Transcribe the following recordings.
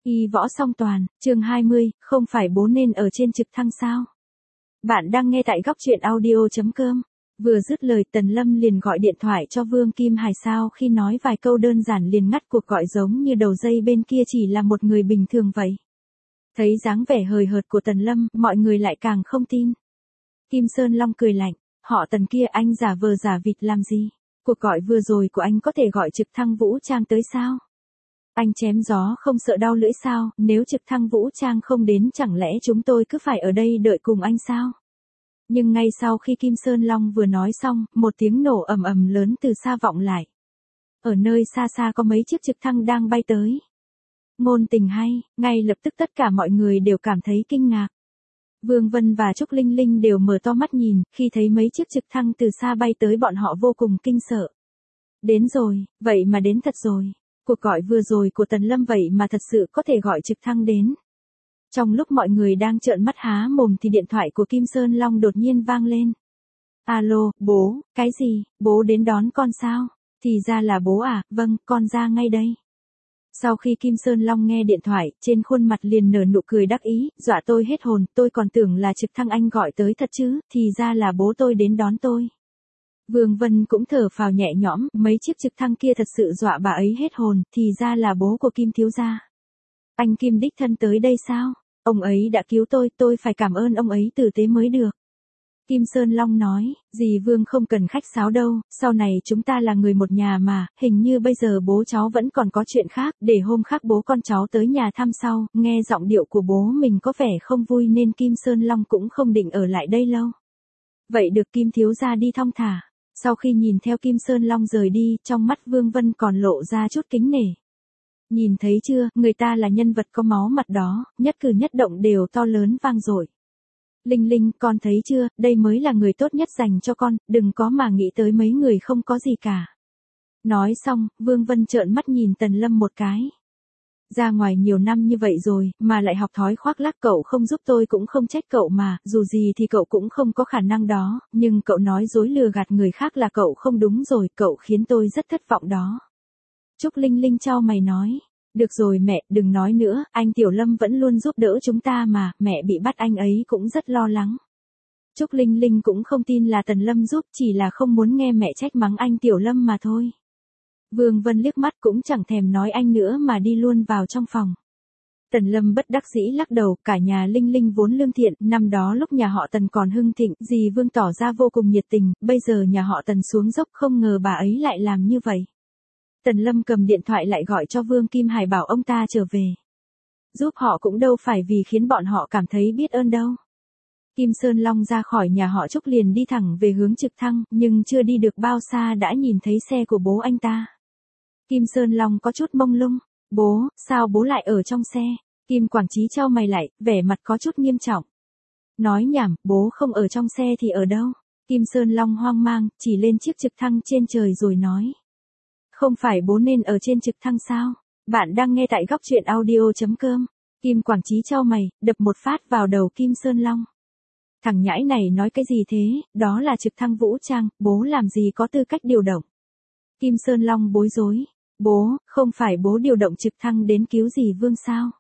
Y võ song toàn, chương 20, không phải bố nên ở trên trực thăng sao? Bạn đang nghe tại góc truyện audio.com. Vừa dứt lời Tần Lâm liền gọi điện thoại cho Vương Kim Hải, sau khi nói vài câu đơn giản liền ngắt cuộc gọi, giống như đầu dây bên kia chỉ là một người bình thường vậy. Thấy dáng vẻ hời hợt của Tần Lâm, mọi người lại càng không tin. Kim Sơn Long cười lạnh, họ Tần kia, anh giả vờ giả vịt làm gì? Cuộc gọi vừa rồi của anh có thể gọi trực thăng vũ trang tới sao? Anh chém gió không sợ đau lưỡi sao? Nếu trực thăng vũ trang không đến chẳng lẽ chúng tôi cứ phải ở đây đợi cùng anh sao? Nhưng ngay sau khi Kim Sơn Long vừa nói xong, một tiếng nổ ầm ầm lớn từ xa vọng lại. Ở nơi xa xa có mấy chiếc trực thăng đang bay tới. Ngôn tình hay, ngay lập tức tất cả mọi người đều cảm thấy kinh ngạc. Vương Vân và Trúc Linh Linh đều mở to mắt nhìn, khi thấy mấy chiếc trực thăng từ xa bay tới bọn họ vô cùng kinh sợ. Đến rồi, vậy mà đến thật rồi. Cuộc gọi vừa rồi của Tần Lâm vậy mà thật sự có thể gọi trực thăng đến. Trong lúc mọi người đang trợn mắt há mồm thì điện thoại của Kim Sơn Long đột nhiên vang lên. Alo, bố, cái gì, bố đến đón con sao? Thì ra là bố à, vâng, con ra ngay đây. Sau khi Kim Sơn Long nghe điện thoại, trên khuôn mặt liền nở nụ cười đắc ý, dọa tôi hết hồn, tôi còn tưởng là trực thăng anh gọi tới thật chứ, thì ra là bố tôi đến đón tôi. Vương Vân cũng thở phào nhẹ nhõm, mấy chiếc trực thăng kia thật sự dọa bà ấy hết hồn, thì ra là bố của Kim thiếu gia. Anh Kim đích thân tới đây sao? Ông ấy đã cứu tôi phải cảm ơn ông ấy tử tế mới được. Kim Sơn Long nói, dì Vương không cần khách sáo đâu, sau này chúng ta là người một nhà mà, hình như bây giờ bố cháu vẫn còn có chuyện khác, để hôm khác bố con cháu tới nhà thăm sau. Nghe giọng điệu của bố mình có vẻ không vui nên Kim Sơn Long cũng không định ở lại đây lâu. Vậy được, Kim thiếu gia đi thong thả. Sau khi nhìn theo Kim Sơn Long rời đi, trong mắt Vương Vân còn lộ ra chút kính nể. Nhìn thấy chưa, người ta là nhân vật có máu mặt đó, nhất cử nhất động đều to lớn vang dội. Linh Linh, con thấy chưa, đây mới là người tốt nhất dành cho con, đừng có mà nghĩ tới mấy người không có gì cả. Nói xong, Vương Vân trợn mắt nhìn Tần Lâm một cái. Ra ngoài nhiều năm như vậy rồi, mà lại học thói khoác lác, cậu không giúp tôi cũng không trách cậu mà, dù gì thì cậu cũng không có khả năng đó, nhưng cậu nói dối lừa gạt người khác là cậu không đúng rồi, cậu khiến tôi rất thất vọng đó. Trúc Linh Linh chau mày nói, được rồi mẹ, đừng nói nữa, anh Tiểu Lâm vẫn luôn giúp đỡ chúng ta mà, mẹ bị bắt anh ấy cũng rất lo lắng. Trúc Linh Linh cũng không tin là Tần Lâm giúp, chỉ là không muốn nghe mẹ trách mắng anh Tiểu Lâm mà thôi. Vương Vân liếc mắt cũng chẳng thèm nói anh nữa mà đi luôn vào trong phòng. Tần Lâm bất đắc dĩ lắc đầu, cả nhà Linh Linh vốn lương thiện, năm đó lúc nhà họ Tần còn hưng thịnh, dì Vương tỏ ra vô cùng nhiệt tình, bây giờ nhà họ Tần xuống dốc, không ngờ bà ấy lại làm như vậy. Tần Lâm cầm điện thoại lại gọi cho Vương Kim Hải bảo ông ta trở về. Giúp họ cũng đâu phải vì khiến bọn họ cảm thấy biết ơn đâu. Kim Sơn Long ra khỏi nhà họ Trúc liền đi thẳng về hướng trực thăng, nhưng chưa đi được bao xa đã nhìn thấy xe của bố anh ta. Kim Sơn Long có chút mông lung, bố, sao bố lại ở trong xe? Kim Quảng Chí chau mày lại, vẻ mặt có chút nghiêm trọng. Nói nhảm, bố không ở trong xe thì ở đâu? Kim Sơn Long hoang mang, chỉ lên chiếc trực thăng trên trời rồi nói. Không phải bố nên ở trên trực thăng sao? Bạn đang nghe tại góc truyện audio.com. Kim Quảng Chí chau mày, đập một phát vào đầu Kim Sơn Long. Thằng nhãi này nói cái gì thế, đó là trực thăng vũ trang, bố làm gì có tư cách điều động. Kim Sơn Long bối rối, bố, không phải bố điều động trực thăng đến cứu dì Vương sao?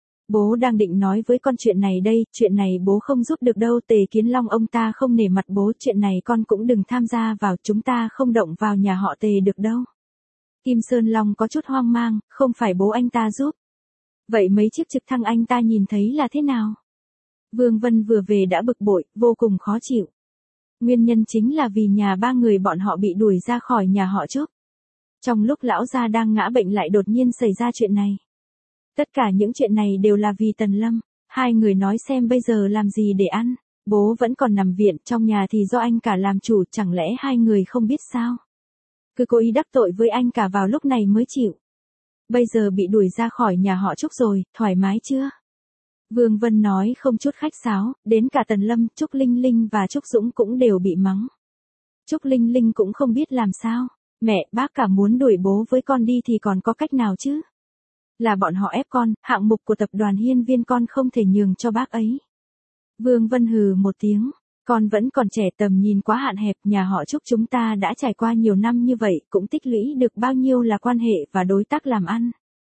Bố đang định nói với con chuyện này đây, chuyện này bố không giúp được đâu. Tề Kiến Long ông ta không nể mặt bố, chuyện này con cũng đừng tham gia vào, chúng ta không động vào nhà họ Tề được đâu. Kim Sơn Long có chút hoang mang, không phải bố anh ta giúp. Vậy mấy chiếc trực thăng anh ta nhìn thấy là thế nào? Vương Vân vừa về đã bực bội, vô cùng khó chịu. Nguyên nhân chính là vì nhà ba người bọn họ bị đuổi ra khỏi nhà họ Trúc. Trong lúc lão gia đang ngã bệnh lại đột nhiên xảy ra chuyện này. Tất cả những chuyện này đều là vì Tần Lâm. Hai người nói xem bây giờ làm gì để ăn. Bố vẫn còn nằm viện, trong nhà thì do anh cả làm chủ, chẳng lẽ hai người không biết sao? Cứ cố ý đắc tội với anh cả vào lúc này mới chịu. Bây giờ bị đuổi ra khỏi nhà họ Trúc rồi, thoải mái chưa? Vương Vân nói không chút khách sáo, đến cả Tần Lâm, Trúc Linh Linh và Trúc Dũng cũng đều bị mắng. Trúc Linh Linh cũng không biết làm sao. Mẹ, bác cả muốn đuổi bố với con đi thì còn có cách nào chứ? Là bọn họ ép con, hạng mục của tập đoàn Hiên Viên con không thể nhường cho bác ấy. Vương Vân hừ một tiếng, con vẫn còn trẻ, tầm nhìn quá hạn hẹp, nhà họ Trúc chúng ta đã trải qua nhiều năm như vậy, cũng tích lũy được bao nhiêu là quan hệ và đối tác làm ăn.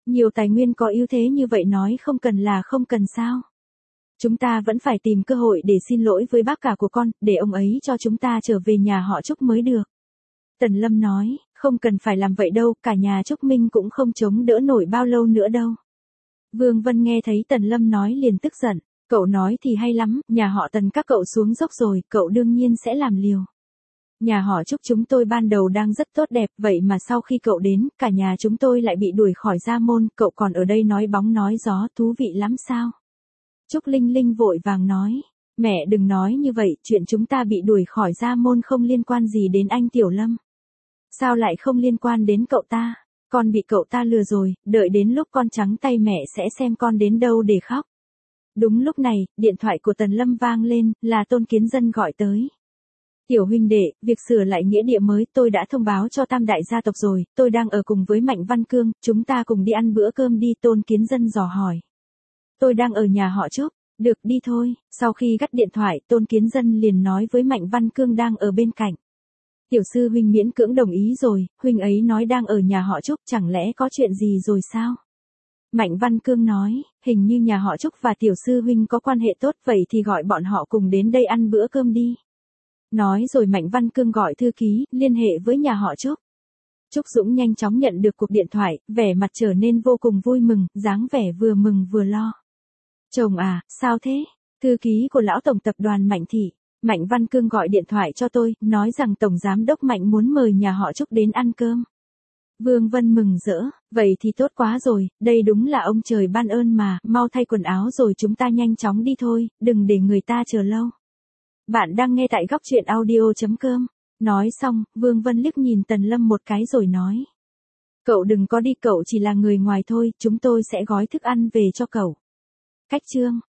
Nhiều tài nguyên có ưu thế như vậy nói không cần là không cần sao. Chúng ta vẫn phải tìm cơ hội để xin lỗi với bác cả của con, để ông ấy cho chúng ta trở về nhà họ Trúc mới được. Tần Lâm nói, không cần phải làm vậy đâu, cả nhà Trúc Minh cũng không chống đỡ nổi bao lâu nữa đâu. Vương Vân nghe thấy Tần Lâm nói liền tức giận, cậu nói thì hay lắm, nhà họ Tần các cậu xuống dốc rồi, cậu đương nhiên sẽ làm liều. Nhà họ Trúc chúng tôi ban đầu đang rất tốt đẹp, vậy mà sau khi cậu đến, cả nhà chúng tôi lại bị đuổi khỏi gia môn, cậu còn ở đây nói bóng nói gió, thú vị lắm sao? Trúc Linh Linh vội vàng nói, mẹ đừng nói như vậy, chuyện chúng ta bị đuổi khỏi gia môn không liên quan gì đến anh Tiểu Lâm. Sao lại không liên quan đến cậu ta? Con bị cậu ta lừa rồi, đợi đến lúc con trắng tay mẹ sẽ xem con đến đâu để khóc. Đúng lúc này, điện thoại của Tần Lâm vang lên, là Tôn Kiến Dân gọi tới. Tiểu huynh đệ, việc sửa lại nghĩa địa mới tôi đã thông báo cho tam đại gia tộc rồi, tôi đang ở cùng với Mạnh Văn Cương, chúng ta cùng đi ăn bữa cơm đi. Tôn Kiến Dân dò hỏi. Tôi đang ở nhà họ Trúc, được đi thôi. Sau khi gắt điện thoại, Tôn Kiến Dân liền nói với Mạnh Văn Cương đang ở bên cạnh. Tiểu sư huynh miễn cưỡng đồng ý rồi, huynh ấy nói đang ở nhà họ Trúc, chẳng lẽ có chuyện gì rồi sao? Mạnh Văn Cương nói, hình như nhà họ Trúc và tiểu sư huynh có quan hệ tốt, vậy thì gọi bọn họ cùng đến đây ăn bữa cơm đi. Nói rồi Mạnh Văn Cương gọi thư ký, liên hệ với nhà họ Trúc. Trúc Dũng nhanh chóng nhận được cuộc điện thoại, vẻ mặt trở nên vô cùng vui mừng, dáng vẻ vừa mừng vừa lo. Chồng à, sao thế? Thư ký của lão tổng tập đoàn Mạnh Thị. Mạnh Văn Cương gọi điện thoại cho tôi, nói rằng tổng giám đốc Mạnh muốn mời nhà họ Trúc đến ăn cơm. Vương Vân mừng rỡ, vậy thì tốt quá rồi, đây đúng là ông trời ban ơn mà, mau thay quần áo rồi chúng ta nhanh chóng đi thôi, đừng để người ta chờ lâu. Bạn đang nghe tại góc truyện audio.com. Nói xong, Vương Vân liếc nhìn Tần Lâm một cái rồi nói. Cậu đừng có đi, cậu chỉ là người ngoài thôi, chúng tôi sẽ gói thức ăn về cho cậu. Cách chương